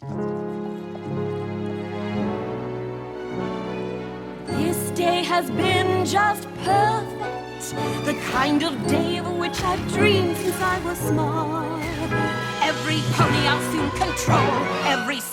This day has been just perfect, the kind of day of which I've dreamed since I was small. Every pony I'll soon control, every